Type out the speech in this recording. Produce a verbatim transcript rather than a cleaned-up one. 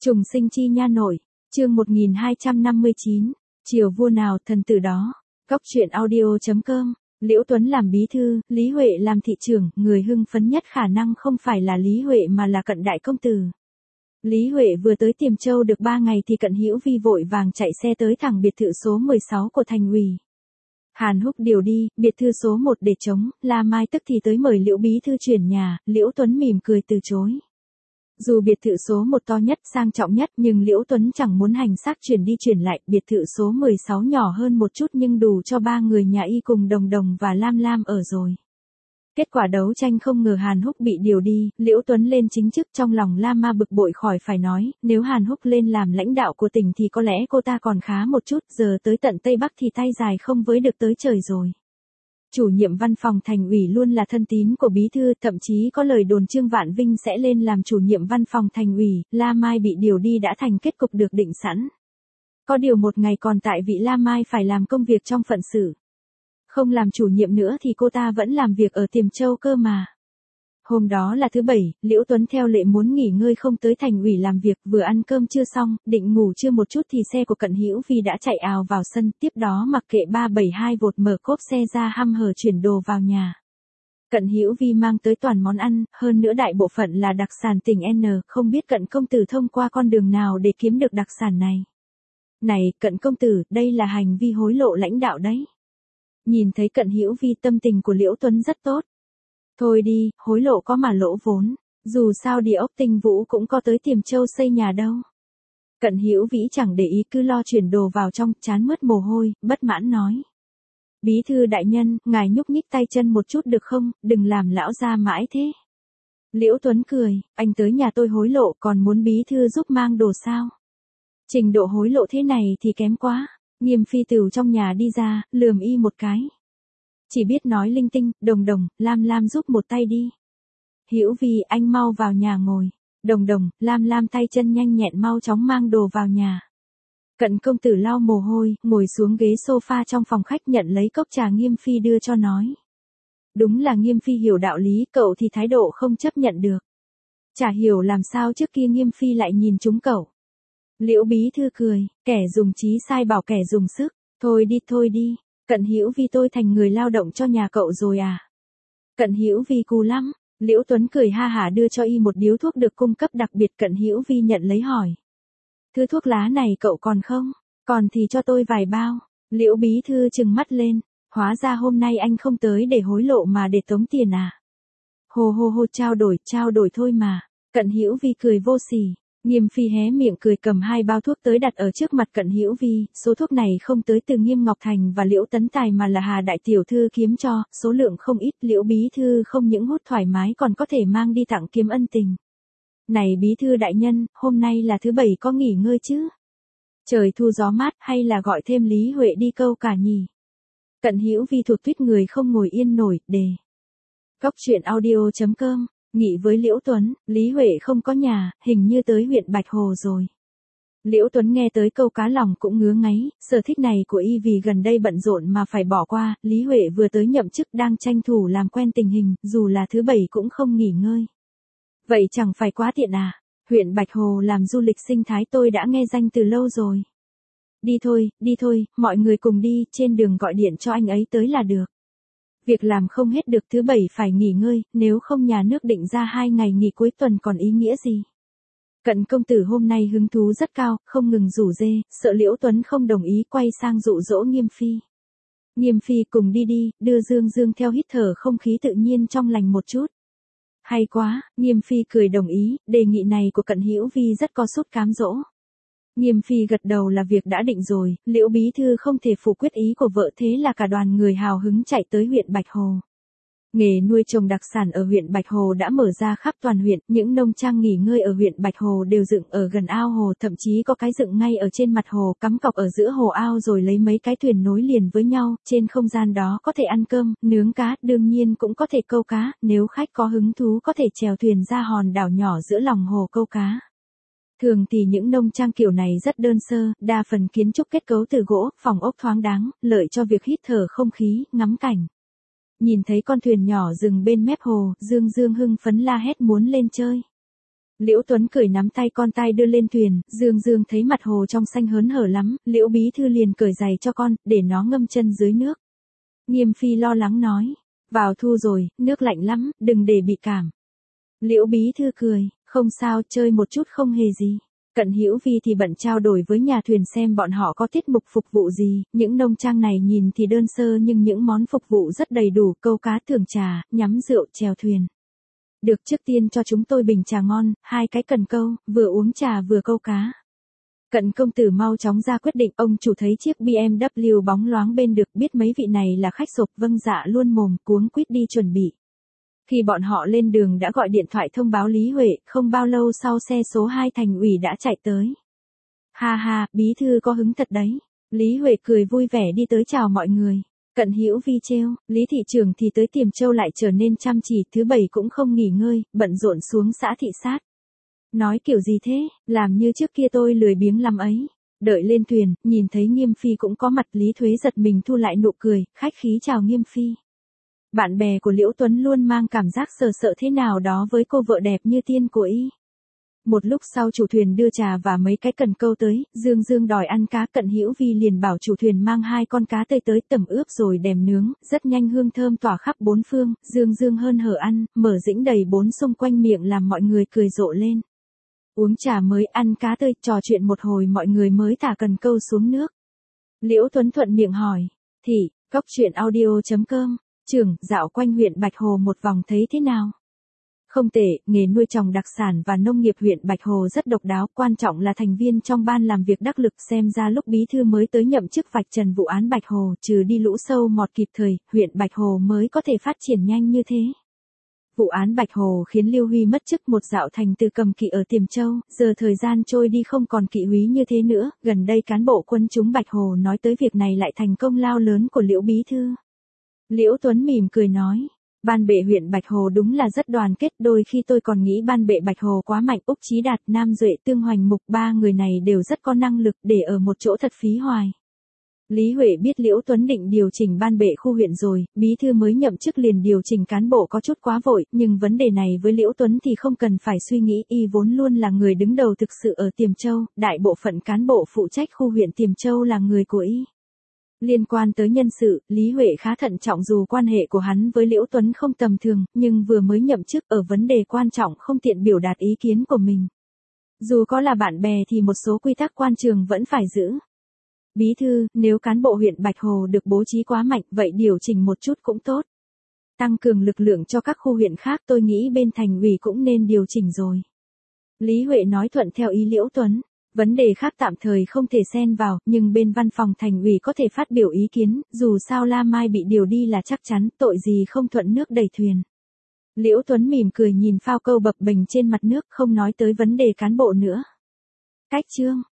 Trùng sinh chi nha nội, chương một nghìn hai trăm năm mươi chín, chiều vua nào thần tử đó. Góc truyện audio.com, Liễu Tuấn làm bí thư, Lý Huệ làm thị trưởng, người hưng phấn nhất khả năng không phải là Lý Huệ mà là Cận đại công tử. Lý Huệ vừa tới Tiềm Châu được ba ngày thì Cận Hữu Vi vội vàng chạy xe tới thẳng biệt thự số mười sáu của thành ủy. Hàn Húc điều đi, biệt thự số một để trống, La Mai tức thì tới mời Liễu bí thư chuyển nhà, Liễu Tuấn mỉm cười từ chối. Dù biệt thự số một to nhất, sang trọng nhất nhưng Liễu Tuấn chẳng muốn hành xác chuyển đi chuyển lại, biệt thự số mười sáu nhỏ hơn một chút nhưng đủ cho ba người nhà y cùng Đồng Đồng và Lam Lam ở rồi. Kết quả đấu tranh không ngờ Hàn Húc bị điều đi, Liễu Tuấn lên chính chức trong lòng Lam Ma bực bội khỏi phải nói, nếu Hàn Húc lên làm lãnh đạo của tỉnh thì có lẽ cô ta còn khá một chút, giờ tới tận Tây Bắc thì tay dài không với được tới trời rồi. Chủ nhiệm văn phòng thành ủy luôn là thân tín của bí thư, thậm chí có lời đồn Trương Vạn Vinh sẽ lên làm chủ nhiệm văn phòng thành ủy, La Mai bị điều đi đã thành kết cục được định sẵn. Có điều một ngày còn tại vị La Mai phải làm công việc trong phận sự. Không làm chủ nhiệm nữa thì cô ta vẫn làm việc ở Tiềm Châu cơ mà. Hôm đó là thứ bảy, Liễu Tuấn theo lệ muốn nghỉ ngơi không tới thành ủy làm việc, vừa ăn cơm chưa xong, định ngủ trưa một chút thì xe của Cận Hữu Vi đã chạy ào vào sân, tiếp đó mặc kệ ba bảy hai vụt mở cốp xe ra hăm hở chuyển đồ vào nhà. Cận Hữu Vi mang tới toàn món ăn, hơn nữa đại bộ phận là đặc sản tỉnh N, không biết Cận công tử thông qua con đường nào để kiếm được đặc sản này. Này, Cận công tử, đây là hành vi hối lộ lãnh đạo đấy. Nhìn thấy Cận Hữu Vi tâm tình của Liễu Tuấn rất tốt. Thôi đi, hối lộ có mà lỗ vốn, dù sao địa ốc Tinh Vũ cũng có tới Tiềm Châu xây nhà đâu. Cận Hữu Vĩ chẳng để ý cứ lo chuyển đồ vào trong, chán mướt mồ hôi, bất mãn nói. Bí thư đại nhân, ngài nhúc nhích tay chân một chút được không, đừng làm lão gia mãi thế. Liễu Tuấn cười, anh tới nhà tôi hối lộ còn muốn bí thư giúp mang đồ sao? Trình độ hối lộ thế này thì kém quá. Nghiêm Phi từ trong nhà đi ra, lườm y một cái. Chỉ biết nói linh tinh, Đồng Đồng, Lam Lam giúp một tay đi. Hữu Vi, anh mau vào nhà ngồi. Đồng Đồng, Lam Lam tay chân nhanh nhẹn mau chóng mang đồ vào nhà. Cận công tử lau mồ hôi, ngồi xuống ghế sofa trong phòng khách nhận lấy cốc trà Nghiêm Phi đưa cho nói. Đúng là Nghiêm Phi hiểu đạo lý, cậu thì thái độ không chấp nhận được. Chả hiểu làm sao trước kia Nghiêm Phi lại nhìn chúng cậu. Liễu bí thư cười, kẻ dùng trí sai bảo kẻ dùng sức, thôi đi thôi đi, Cận Hữu Vi tôi thành người lao động cho nhà cậu rồi à. Cận Hữu Vi cù lắm, Liễu Tuấn cười ha hả đưa cho y một điếu thuốc được cung cấp đặc biệt. Cận Hữu Vi nhận lấy hỏi. Thứ thuốc lá này cậu còn không? Còn thì cho tôi vài bao. Liễu bí thư trừng mắt lên, hóa ra hôm nay anh không tới để hối lộ mà để tống tiền à. Hồ hồ hồ trao đổi, trao đổi thôi mà. Cận Hữu Vi cười vô sỉ. Nghiêm Phi hé miệng cười cầm hai bao thuốc tới đặt ở trước mặt Cận Hữu Vi, số thuốc này không tới từ Nghiêm Ngọc Thành và Liễu Tấn Tài mà là Hà đại tiểu thư kiếm cho, số lượng không ít, Liễu bí thư không những hút thoải mái còn có thể mang đi tặng kiếm ân tình. Này bí thư đại nhân, hôm nay là thứ bảy có nghỉ ngơi chứ? Trời thu gió mát hay là gọi thêm Lý Huệ đi câu cả nhỉ? Cận Hữu Vi thuộc tuýt người không ngồi yên nổi, đề. Góc truyện audio.com. Nghỉ với Liễu Tuấn, Lý Huệ không có nhà, hình như tới huyện Bạch Hồ rồi. Liễu Tuấn nghe tới câu cá lòng cũng ngứa ngáy, sở thích này của y vì gần đây bận rộn mà phải bỏ qua, Lý Huệ vừa tới nhậm chức đang tranh thủ làm quen tình hình, dù là thứ bảy cũng không nghỉ ngơi. Vậy chẳng phải quá tiện à, huyện Bạch Hồ làm du lịch sinh thái tôi đã nghe danh từ lâu rồi. Đi thôi, đi thôi, mọi người cùng đi, trên đường gọi điện cho anh ấy tới là được. Việc làm không hết được thứ bảy phải nghỉ ngơi, nếu không nhà nước định ra hai ngày nghỉ cuối tuần còn ý nghĩa gì. Cận công tử hôm nay hứng thú rất cao, không ngừng rủ dê, sợ Liễu Tuấn không đồng ý quay sang dụ dỗ Nghiêm Phi. Nghiêm Phi cùng đi đi, đưa Dương Dương theo hít thở không khí tự nhiên trong lành một chút. Hay quá, Nghiêm Phi cười đồng ý, đề nghị này của Cận Hữu Vi rất có sút cám dỗ. Nghiêm Phi gật đầu là việc đã định rồi, Liễu bí thư không thể phủ quyết ý của vợ thế là cả đoàn người hào hứng chạy tới huyện Bạch Hồ. Nghề nuôi trồng đặc sản ở huyện Bạch Hồ đã mở ra khắp toàn huyện, những nông trang nghỉ ngơi ở huyện Bạch Hồ đều dựng ở gần ao hồ, thậm chí có cái dựng ngay ở trên mặt hồ, cắm cọc ở giữa hồ ao rồi lấy mấy cái thuyền nối liền với nhau, trên không gian đó có thể ăn cơm, nướng cá, đương nhiên cũng có thể câu cá, nếu khách có hứng thú có thể chèo thuyền ra hòn đảo nhỏ giữa lòng hồ câu cá. Thường thì những nông trang kiểu này rất đơn sơ, đa phần kiến trúc kết cấu từ gỗ, phòng ốc thoáng đáng, lợi cho việc hít thở không khí, ngắm cảnh. Nhìn thấy con thuyền nhỏ dừng bên mép hồ, Dương Dương hưng phấn la hét muốn lên chơi. Liễu Tuấn cười nắm tay con tay đưa lên thuyền, Dương Dương thấy mặt hồ trong xanh hớn hở lắm, Liễu bí thư liền cởi giày cho con, để nó ngâm chân dưới nước. Nghiêm Phi lo lắng nói, vào thu rồi, nước lạnh lắm, đừng để bị cảm. Liễu bí thư cười, không sao, chơi một chút không hề gì. Cận Hữu Vi thì bận trao đổi với nhà thuyền xem bọn họ có tiết mục phục vụ gì, những nông trang này nhìn thì đơn sơ nhưng những món phục vụ rất đầy đủ, câu cá thưởng trà, nhắm rượu, chèo thuyền. Được, trước tiên cho chúng tôi bình trà ngon, hai cái cần câu, vừa uống trà vừa câu cá. Cận công tử mau chóng ra quyết định, ông chủ thấy chiếc bê em vê bóng loáng bên được, biết mấy vị này là khách sộp, vâng dạ luôn mồm, cuống quýt đi chuẩn bị. Khi bọn họ lên đường đã gọi điện thoại thông báo Lý Huệ, không bao lâu sau xe số hai thành ủy đã chạy tới. Ha ha, bí thư có hứng thật đấy. Lý Huệ cười vui vẻ đi tới chào mọi người. Cận Hữu Vi trêu, Lý thị trưởng thì tới Tiềm Châu lại trở nên chăm chỉ, thứ bảy cũng không nghỉ ngơi, bận rộn xuống xã thị sát. Nói kiểu gì thế, làm như trước kia tôi lười biếng lắm ấy. Đợi lên thuyền, nhìn thấy Nghiêm Phi cũng có mặt, Lý Thuế giật mình thu lại nụ cười, khách khí chào Nghiêm Phi. Bạn bè của Liễu Tuấn luôn mang cảm giác sợ sợ thế nào đó với cô vợ đẹp như tiên của y. Một lúc sau chủ thuyền đưa trà và mấy cái cần câu tới, Dương Dương đòi ăn cá, Cận Hữu Vi liền bảo chủ thuyền mang hai con cá tươi tới tẩm ướp rồi đem nướng, rất nhanh hương thơm tỏa khắp bốn phương, Dương Dương hơn hở ăn, mở dĩnh đầy bốn xung quanh miệng làm mọi người cười rộ lên. Uống trà mới, ăn cá tươi, trò chuyện một hồi mọi người mới thả cần câu xuống nước. Liễu Tuấn thuận miệng hỏi, thì, góc chuyện audio chấm com, trưởng, dạo quanh huyện Bạch Hồ một vòng thấy thế nào? Không tệ, nghề nuôi trồng đặc sản và nông nghiệp huyện Bạch Hồ rất độc đáo, quan trọng là thành viên trong ban làm việc đắc lực, xem ra lúc bí thư mới tới nhậm chức vạch trần vụ án Bạch Hồ, trừ đi lũ sâu mọt kịp thời, huyện Bạch Hồ mới có thể phát triển nhanh như thế. Vụ án Bạch Hồ khiến Lưu Huy mất chức, một dạo thành từ cầm kỵ ở Tiềm Châu, giờ thời gian trôi đi không còn kỵ úy như thế nữa, gần đây cán bộ quân chúng Bạch Hồ nói tới việc này lại thành công lao lớn của Liễu bí thư. Liễu Tuấn mỉm cười nói, ban bệ huyện Bạch Hồ đúng là rất đoàn kết, đôi khi tôi còn nghĩ ban bệ Bạch Hồ quá mạnh, Úc Chí Đạt, Nam Duệ, Tương Hoành Mục, ba người này đều rất có năng lực, để ở một chỗ thật phí hoài. Lý Huệ biết Liễu Tuấn định điều chỉnh ban bệ khu huyện rồi, bí thư mới nhậm chức liền điều chỉnh cán bộ có chút quá vội, nhưng vấn đề này với Liễu Tuấn thì không cần phải suy nghĩ, y vốn luôn là người đứng đầu thực sự ở Tiềm Châu, đại bộ phận cán bộ phụ trách khu huyện Tiềm Châu là người của y. Liên quan tới nhân sự, Lý Huệ khá thận trọng, dù quan hệ của hắn với Liễu Tuấn không tầm thường, nhưng vừa mới nhậm chức, ở vấn đề quan trọng không tiện biểu đạt ý kiến của mình. Dù có là bạn bè thì một số quy tắc quan trường vẫn phải giữ. Bí thư, nếu cán bộ huyện Bạch Hồ được bố trí quá mạnh, vậy điều chỉnh một chút cũng tốt. Tăng cường lực lượng cho các khu huyện khác, tôi nghĩ bên thành ủy cũng nên điều chỉnh rồi. Lý Huệ nói thuận theo ý Liễu Tuấn. Vấn đề khác tạm thời không thể xen vào, nhưng bên văn phòng thành ủy có thể phát biểu ý kiến, dù sao La Mai bị điều đi là chắc chắn, tội gì không thuận nước đẩy thuyền. Liễu Tuấn mỉm cười nhìn phao câu bập bềnh trên mặt nước, không nói tới vấn đề cán bộ nữa. Cách chương